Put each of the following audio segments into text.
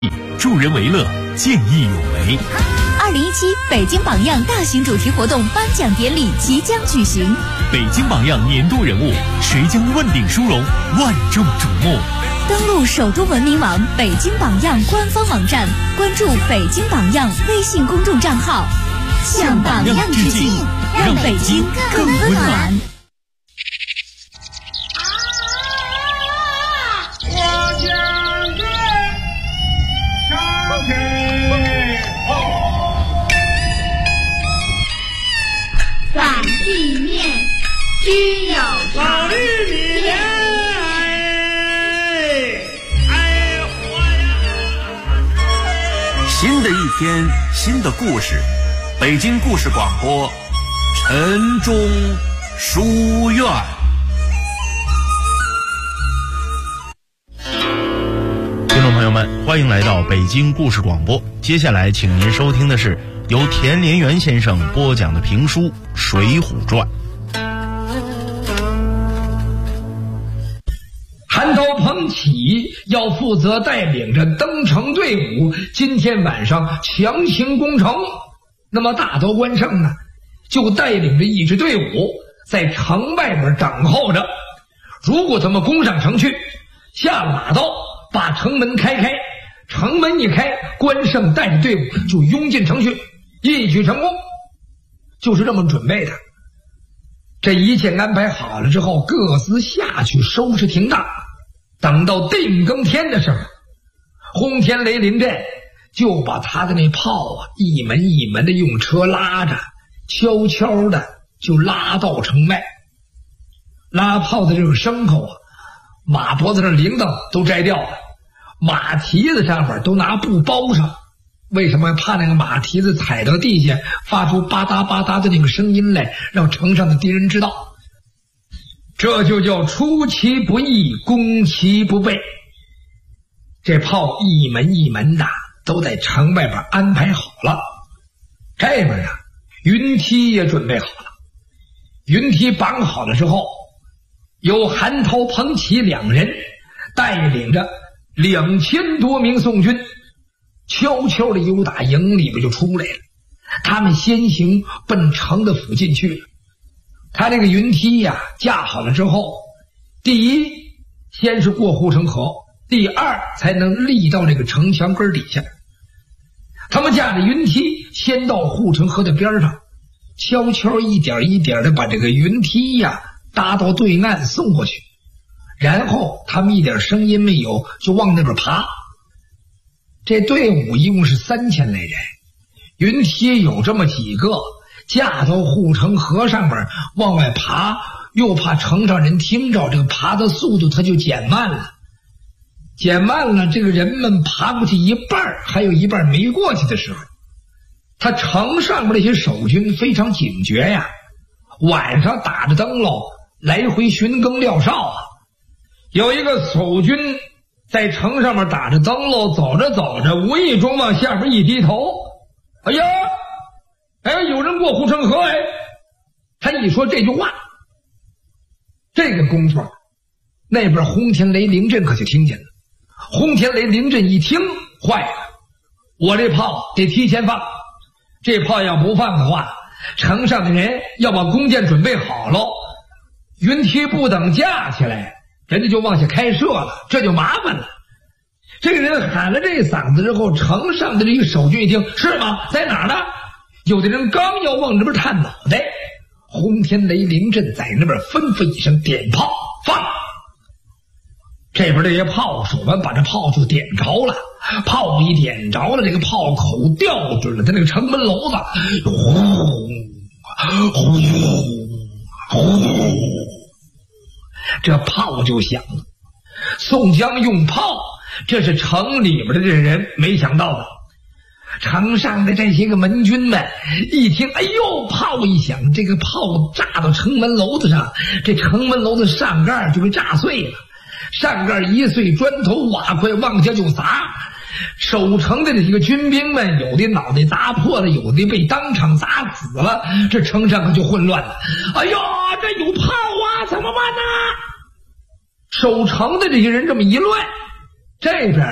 助人为乐，见义勇为。 2017北京榜样大型主题活动颁奖典礼即将举行， 北京榜样年度人物，谁将问鼎殊荣，万众瞩目。 登录首都文明网北京榜样官方网站，关注北京榜样微信公众账号，向榜样致敬，让北京更温暖。 反地面均有老玉米莲， 新的一天，新的故事，北京故事广播，晨钟书院。 听众朋友们，欢迎来到北京故事广播。接下来，请您收听的是由田连元先生播讲的评书《水浒传》。 韩涛、彭起要负责带领着登城队伍，今天晚上强行攻城。那么大刀关胜呢，就带领着一支队伍在城外边等候着。如果他们攻上城去，下马刀把城门开，城门一开，关胜带着队伍就拥进城去，一举成功。就是这么准备的。这一切安排好了之后，各自下去收拾停当。等到定更天的时候，轰天雷临阵就把他的那炮一门一门的用车拉着，悄悄的就拉到城外。拉炮的这种牲口马脖子上铃铛都摘掉了，马蹄子上面都拿布包上。为什么？怕那个马蹄子踩到地下发出吧嗒吧嗒的那个声音来，让城上的敌人知道。这就叫出其不意，攻其不备。这炮一门一门的都在城外边安排好了。这边呢，云梯也准备好了。云梯绑好了之后，由韩涛、彭起两人带领着2000多名宋军，悄悄的由打营里边就出来了。他们先行奔城的附近去了。他这个云梯呀，架好了之后，第一先是过护城河，第二才能立到这个城墙根底下。他们架着云梯先到护城河的边上，悄悄一点一点的把这个云梯呀搭到对岸送过去，然后他们一点声音没有就往那边爬。这队伍一共是3000来人，云梯有这么几个，架到护城河上面往外爬，又怕城上人听着，这个爬的速度它就减慢了。这个人们爬过去一半，还有一半没过去的时候，他城上面那些守军非常警觉呀，晚上打着灯笼来回巡更撂哨有一个守军在城上面打着灯笼，走着走着无意中往下边一低头，哎呀，有人过护城河。他一说这句话，这个功夫那边轰天雷凌阵可就听见了。轰天雷凌阵一听，坏了，我这炮得提前放，这炮要不放的话，城上的人要把弓箭准备好了，云梯不等架起来，人家就往下开射了，这就麻烦了。这个人喊了这嗓子之后，城上的这个守军一听，是吗？在哪儿呢？有的人刚要往这边探脑袋，轰天雷凌阵在那边吩咐一声，点炮放。这边这些炮手们把这炮就点着了，炮一点着了，这个炮口调准了他那个城门楼子，这炮就响了。宋江用炮，这是城里边的这人没想到的。城上的这些个门军们一听，哎呦，炮一响，这个炮炸到城门楼子上，这城门楼子上盖就被炸碎了，上盖一碎，砖头瓦块往下就砸。守城的这几个军兵们，有的脑袋砸破了，有的被当场砸死了，这城上可就混乱了。哎呦，这有炮啊，怎么办呢？守城的这些人这么一乱，这边呢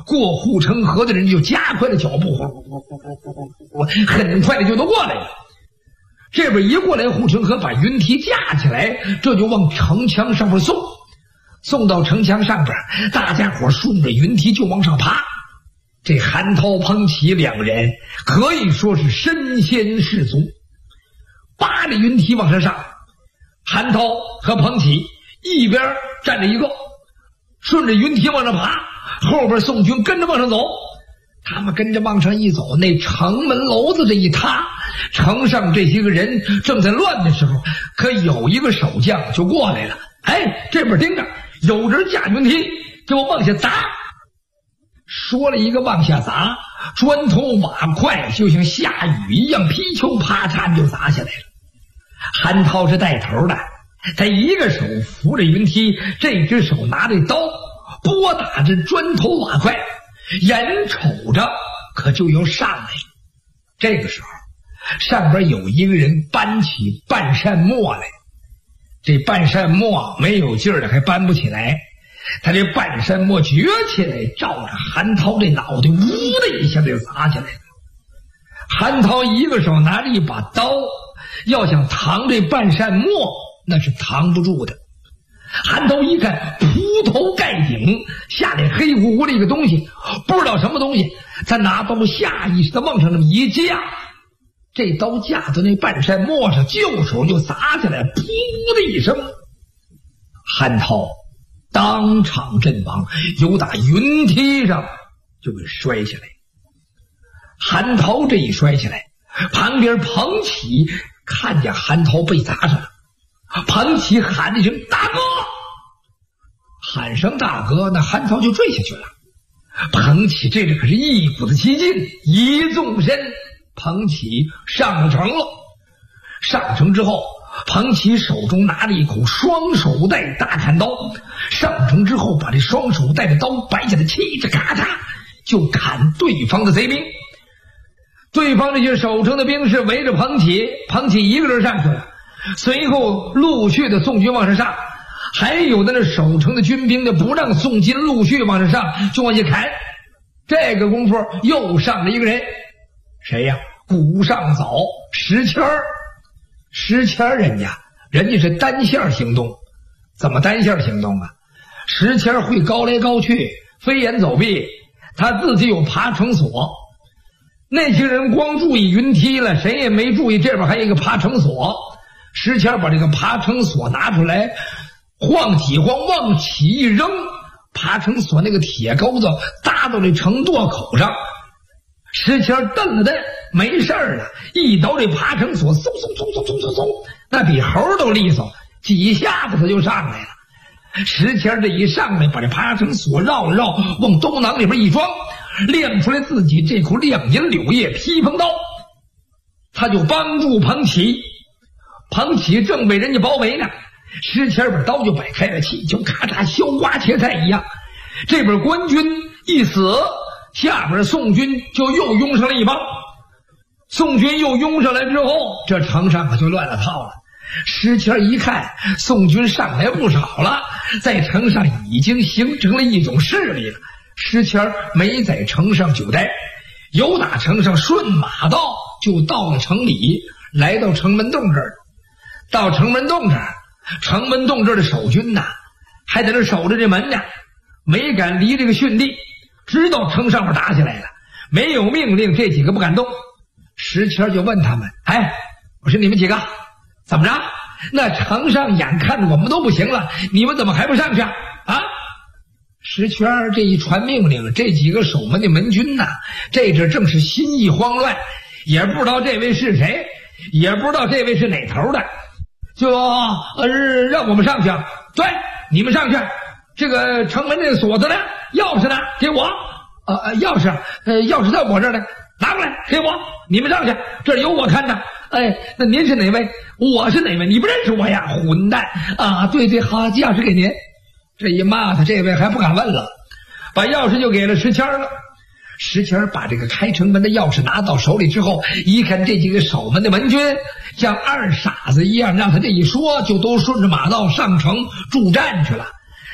过护城河的人就加快了脚步，很快的就都过来了。这边一过来，护城河把云梯架起来，这就往城墙上面送到城墙上边，大家伙顺着云梯就往上爬。这韩涛、彭祺两个人可以说是身先士卒，扒着云梯往上上。韩涛和彭祺一边站着一个，顺着云梯往上爬，后边宋军跟着往上走。他们跟着往上一走，那城门楼子这一塌，城上这些个人正在乱的时候，可有一个守将就过来了。哎，这边盯着，有人架云梯就往下砸。说了一个往下砸，砖头瓦块就像下雨一样，劈球啪嚓就砸下来了。韩涛是带头的，他一个手扶着云梯，这只手拿着刀拨打着砖头瓦块，眼瞅着可就要上来。这个时候上边有一个人搬起半扇磨来，这半扇磨没有劲儿了，还搬不起来。他这半扇磨举起来，照着韩涛这脑袋，呜的一下就砸起来了。韩涛一个手拿着一把刀，要想扛这半扇磨，那是扛不住的。韩涛一看，铺头盖顶下来黑乎乎的一个东西，不知道什么东西，他拿刀下意识的往上那么一架，这刀架在那半扇磨上，就手就砸起来，噗的一声，韩涛当场阵亡，由打云梯上就给摔下来。韩涛这一摔下来，旁边彭祺看见韩涛被砸上了，彭祺喊了一声大哥，喊声大哥，那韩涛就坠下去了。彭祺这可是一股子气劲，一纵身，彭祺上了城了。上城之后，彭祺手中拿着一口双手带大砍刀，上城之后把这双手带的刀摆起来，嘁哧咔嚓就砍对方的贼兵。对方这些守城的兵士围着彭祺，彭祺一个人上去了，随后陆续的宋军往上上，还有的那守城的军兵呢，不让宋军陆续往上上，就往下砍。这个功夫又上了一个人，谁呀？古上早石谦儿。石谦儿人家是单线行动。怎么单线行动啊？石谦儿会高来高去，飞檐走壁，他自己有爬城索。那些人光注意云梯了，谁也没注意这边还有一个爬城索。石谦儿把这个爬城索拿出来，晃几晃，往起一扔，爬城索那个铁钩子搭到这城垛口上。石谦儿瞪了瞪，没事了，一倒这爬城索，嗖嗖嗖嗖嗖嗖嗖，那比猴都利索，几下子他就上来了。石谦儿这一上来，把这爬城索绕了绕，往兜囊里边一装，亮出来自己这口亮银柳叶披风刀，他就帮助彭祺。彭祺正被人家包围呢，石谦儿把刀就摆开了，气就咔嚓削瓜切菜一样。这边官军一死，下边宋军就又拥上了一帮。宋军又拥上来之后，这城上可就乱了套了。石谦一看宋军上来不少了，在城上已经形成了一种势力了。石谦没在城上久待，由打城上顺马道就到了城里，来到城门洞这儿。到城门洞这儿，城门洞这儿的守军呐，还在这守着这门呢，没敢离这个训地，直到城上面打起来了，没有命令，这几个不敢动。石谦就问他们：哎，我说你们几个怎么着？那城上眼看着我们都不行了，你们怎么还不上去啊？石谦这一传命令，这几个守门的门军呐，这阵正是心意慌乱，也不知道这位是谁，也不知道这位是哪头的，就让我们上去。对，你们上去。这个城门的锁子呢？钥匙呢？给我。钥匙在我这儿呢，拿过来给我。你们上去，这有我看的。哎，那您是哪位？我是哪位？你不认识我呀？混蛋啊！对，好，钥匙给您。这一骂他，这位还不敢问了，把钥匙就给了石谦了。石谦把这个开城门的钥匙拿到手里之后，一看这几个守门的门军像二傻子一样，让他这一说，就都顺着马道上城助战去了。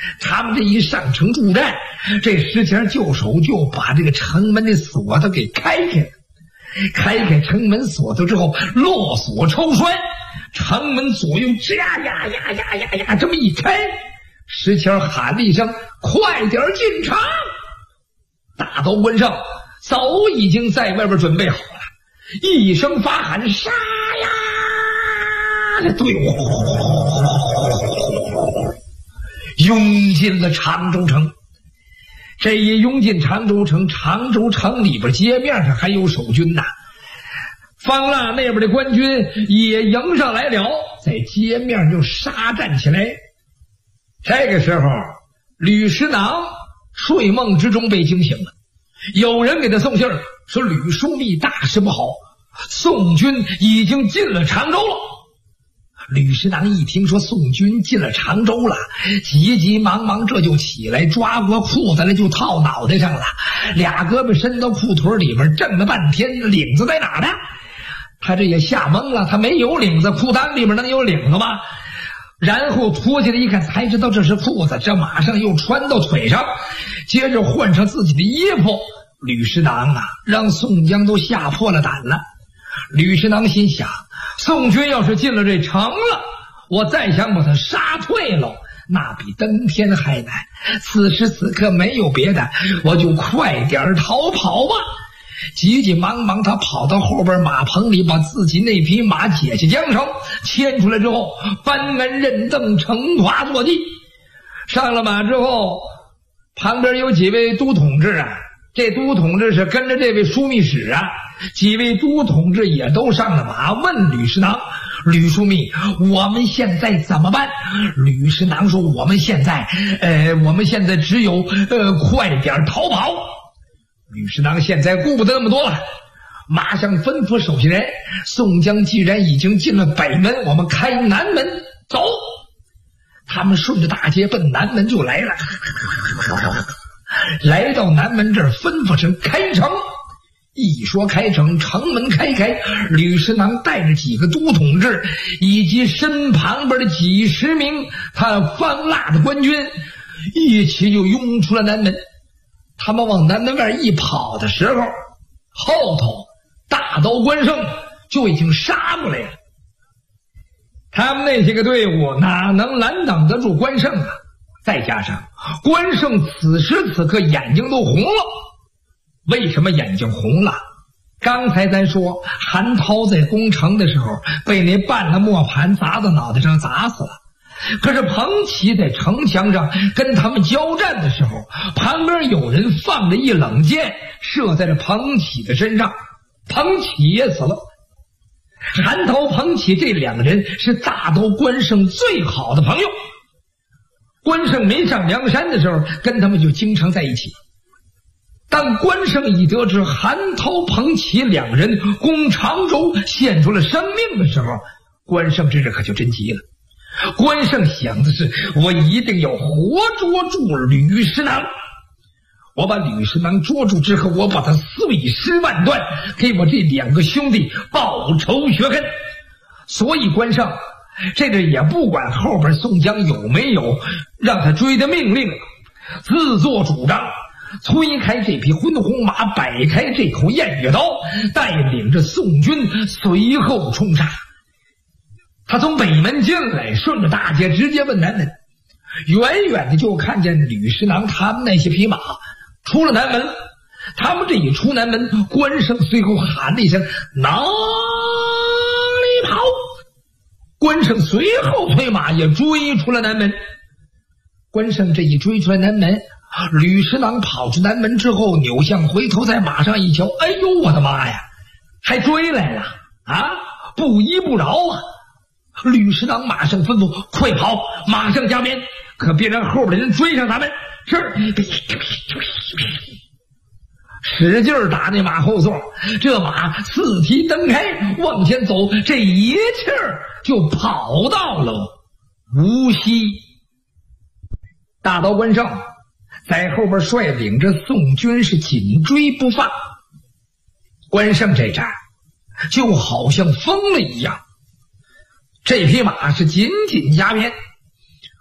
他们这一上城助战，这石前救手就把这个城门的锁头给开开了。开城门锁头之后，落锁抽栓，城门左右呀这么一开，石前喊了一声：“快点进城！”大刀关胜早已经在外边准备好了，一声发喊：“杀呀！”这队伍涌进了常州城。这一涌进常州城，常州城里边街面上还有守军呐。方腊那边的官军也迎上来了，在街面就杀战起来。这个时候，吕师囊睡梦之中被惊醒了，有人给他送信儿说吕枢密大事不好，宋军已经进了常州了。吕师囊一听说宋军进了常州了，急急忙忙这就起来，抓过裤子来就套脑袋上了，俩胳膊伸到裤腿里边，挣了半天领子在哪呢？他这也吓懵了，他没有领子，裤裆里面能有领子吗？然后脱下来一看，才知道这是裤子，这马上又穿到腿上，接着换上自己的衣服。吕师囊啊，让宋江都吓破了胆了。吕师囊心想，宋军要是进了这城了，我再想把他杀退了，那比登天还难。此时此刻没有别的，我就快点逃跑吧。急急忙忙他跑到后边马棚里，把自己那匹马解下缰绳，牵出来之后，班门认凳，乘华坐骑。上了马之后，旁边有几位都统制啊，这都统治是跟着这位枢密使啊，几位都统治也都上了马，问吕师囊：“吕枢密，我们现在怎么办？”吕师囊说：“我们现在只有快点逃跑。”吕师囊现在顾不得那么多了，马上吩咐手下人：“宋江既然已经进了北门，我们开南门走。”他们顺着大街奔南门就来了。来到南门这儿，吩咐声开城。一说开城，城门开，吕师囊带着几个都统制以及身旁边的几十名他方腊的官军，一起就拥出了南门。他们往南门外一跑的时候，后头大刀关胜就已经杀过来了。他们那些个队伍哪能拦挡得住关胜啊？再加上关胜此时此刻眼睛都红了。为什么眼睛红了？刚才咱说韩涛在攻城的时候被那半拉磨盘砸到脑袋上砸死了，可是彭祺在城墙上跟他们交战的时候，旁边有人放着一冷箭射在了彭祺的身上，彭祺也死了。韩涛、彭祺这两个人是大刀关胜最好的朋友，关胜没上梁山的时候跟他们就经常在一起。当关胜一得知韩涛、彭祺两人攻常州献出了生命的时候，关胜这可就真急了。关胜想的是，我一定要活捉住吕师囊，我把吕师囊捉住之后，我把他碎尸万段，给我这两个兄弟报仇雪恨。所以关胜这个也不管后边宋江有没有让他追的命令，自作主张催开这匹昏红马，摆开这口偃月刀，带领着宋军随后冲杀。他从北门进来，顺着大街直接奔南门，远远的就看见吕师囊他们那些匹马出了南门。他们这一出南门，关胜随后喊了一声：“哪里跑！”关胜随后催马也追出了南门。关胜这一追出来南门，吕师囊跑出南门之后，扭向回头，在马上一瞧，哎呦我的妈呀，还追来了啊，不依不饶啊！吕师囊马上吩咐：“快跑，马上加鞭，可别让后边的人追上咱们。”是，使劲打那马后座，这马四蹄蹬开往前走，这一气儿就跑到了无锡。大刀关胜在后边率领着宋军是紧追不放。关胜这战就好像疯了一样，这匹马是紧紧加鞭，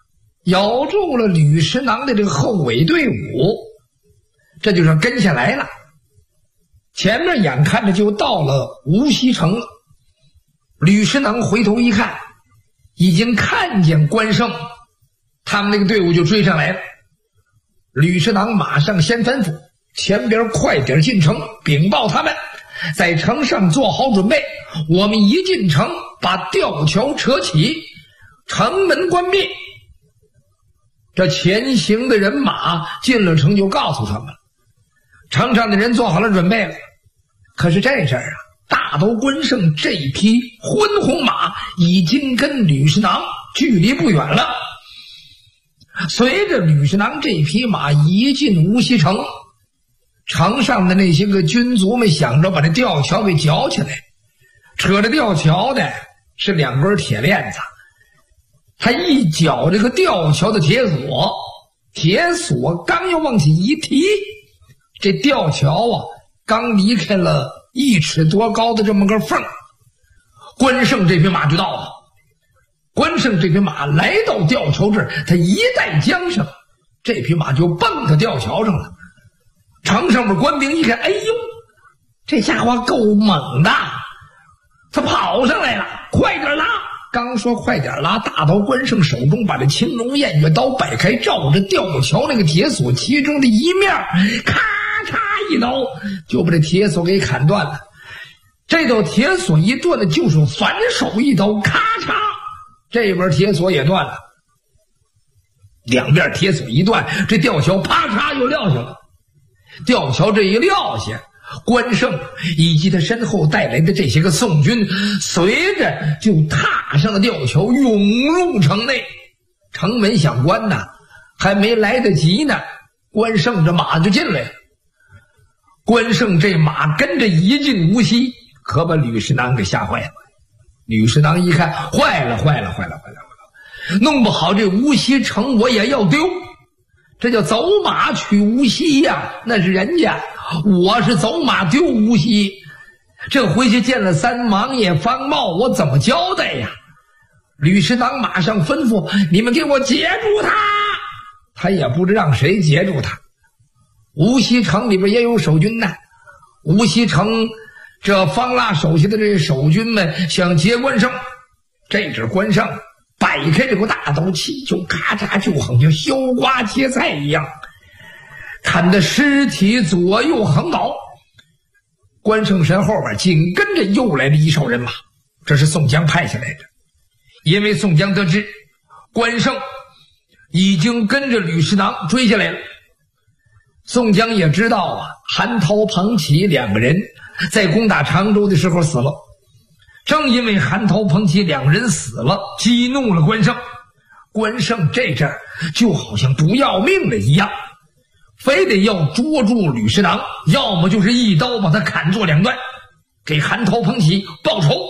咬住了吕师囊的这个后尾队伍，这就是跟下来了。前面眼看着就到了无锡城了，吕师囊回头一看，已经看见关胜他们那个队伍就追上来了。吕师囊马上先吩咐前边快点进城禀报他们，在城上做好准备，我们一进城把吊桥扯起，城门关闭。这前行的人马进了城就告诉他们了，城上的人做好了准备了。可是这事儿啊，大都关胜这匹昏红马已经跟吕师囊距离不远了。随着吕师囊这匹马一进无锡城，城上的那些个军卒们想着把这吊桥给绞起来，扯着吊桥的是2根铁链子，他一绞这个吊桥的铁索，铁索刚要往起一提，这吊桥啊刚离开了1尺多高的这么个缝，关胜这匹马就到了。关胜这匹马来到吊桥这儿，他一带缰绳，这匹马就蹦到吊桥上了。城上面官兵一看，哎呦，这家伙够猛的，他跑上来了，快点拉！刚说快点拉，大刀关胜手中把这青龙偃月刀摆开，照着吊桥那个铁索其中的一面，咔嚓一刀就把这铁索给砍断了。这道铁索一断的，就是反手一刀，咔嚓，这边铁索也断了。两边铁索一断，这吊桥啪嚓又撂下了。吊桥这一撂下，关胜以及他身后带来的这些个宋军随着就踏上了吊桥，涌入城内。城门想关呢，还没来得及呢，关胜这马就进来了。关胜这马跟着一进无锡，可把吕师囊给吓坏了。吕师囊一看，坏了，弄不好这无锡城我也要丢，这叫走马取无锡呀，那是人家，我是走马丢无锡，这回去见了三王爷方茂，我怎么交代呀？吕师囊马上吩咐，你们给我截住他。他也不知让谁截住他。无锡城里边也有守军呢，无锡城这方腊手下的这守军们想劫关胜，这阵关胜摆开这个大刀，气就咔嚓，就好像削瓜切菜一样，砍的尸体左右横倒。关胜身后边紧跟着又来了一哨人马，这是宋江派下来的。因为宋江得知关胜已经跟着吕师囊追下来了，宋江也知道啊，韩涛、彭起两个人在攻打常州的时候死了。正因为韩涛、彭起两人死了，激怒了关胜。关胜这阵就好像不要命了一样，非得要捉住吕师囊，要么就是一刀把他砍作两段，给韩涛、彭起报仇。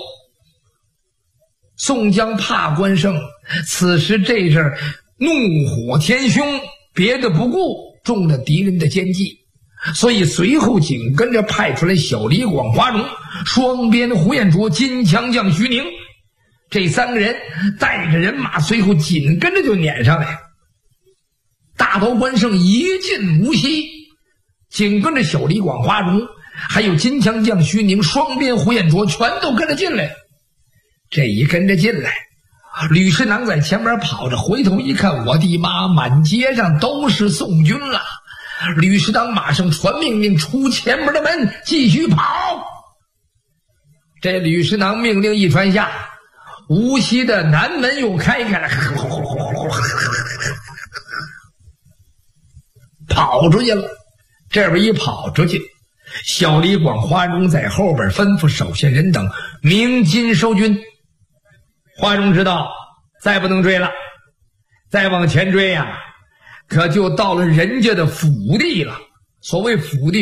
宋江怕关胜此时这阵怒火填胸，别的不顾，中了敌人的奸计，所以随后紧跟着派出来小李广、华容、双鞭胡彦卓、金枪将徐宁，这三个人带着人马随后紧跟着就撵上来。大刀关胜一进无锡，紧跟着小李广、华容还有金枪将徐宁、双鞭胡彦卓全都跟着进来。这一跟着进来，吕师囊在前边跑着，回头一看，我的妈，满街上都是宋军了。吕师囊马上传命令，出前面的门继续跑。这吕师囊命令一传下，无锡的南门又开开了，跑出去了。这边一跑出去，小李广、华容在后边吩咐手下人等鸣金收军。华容知道再不能追了，再往前追呀，可就到了人家的府地了。所谓府地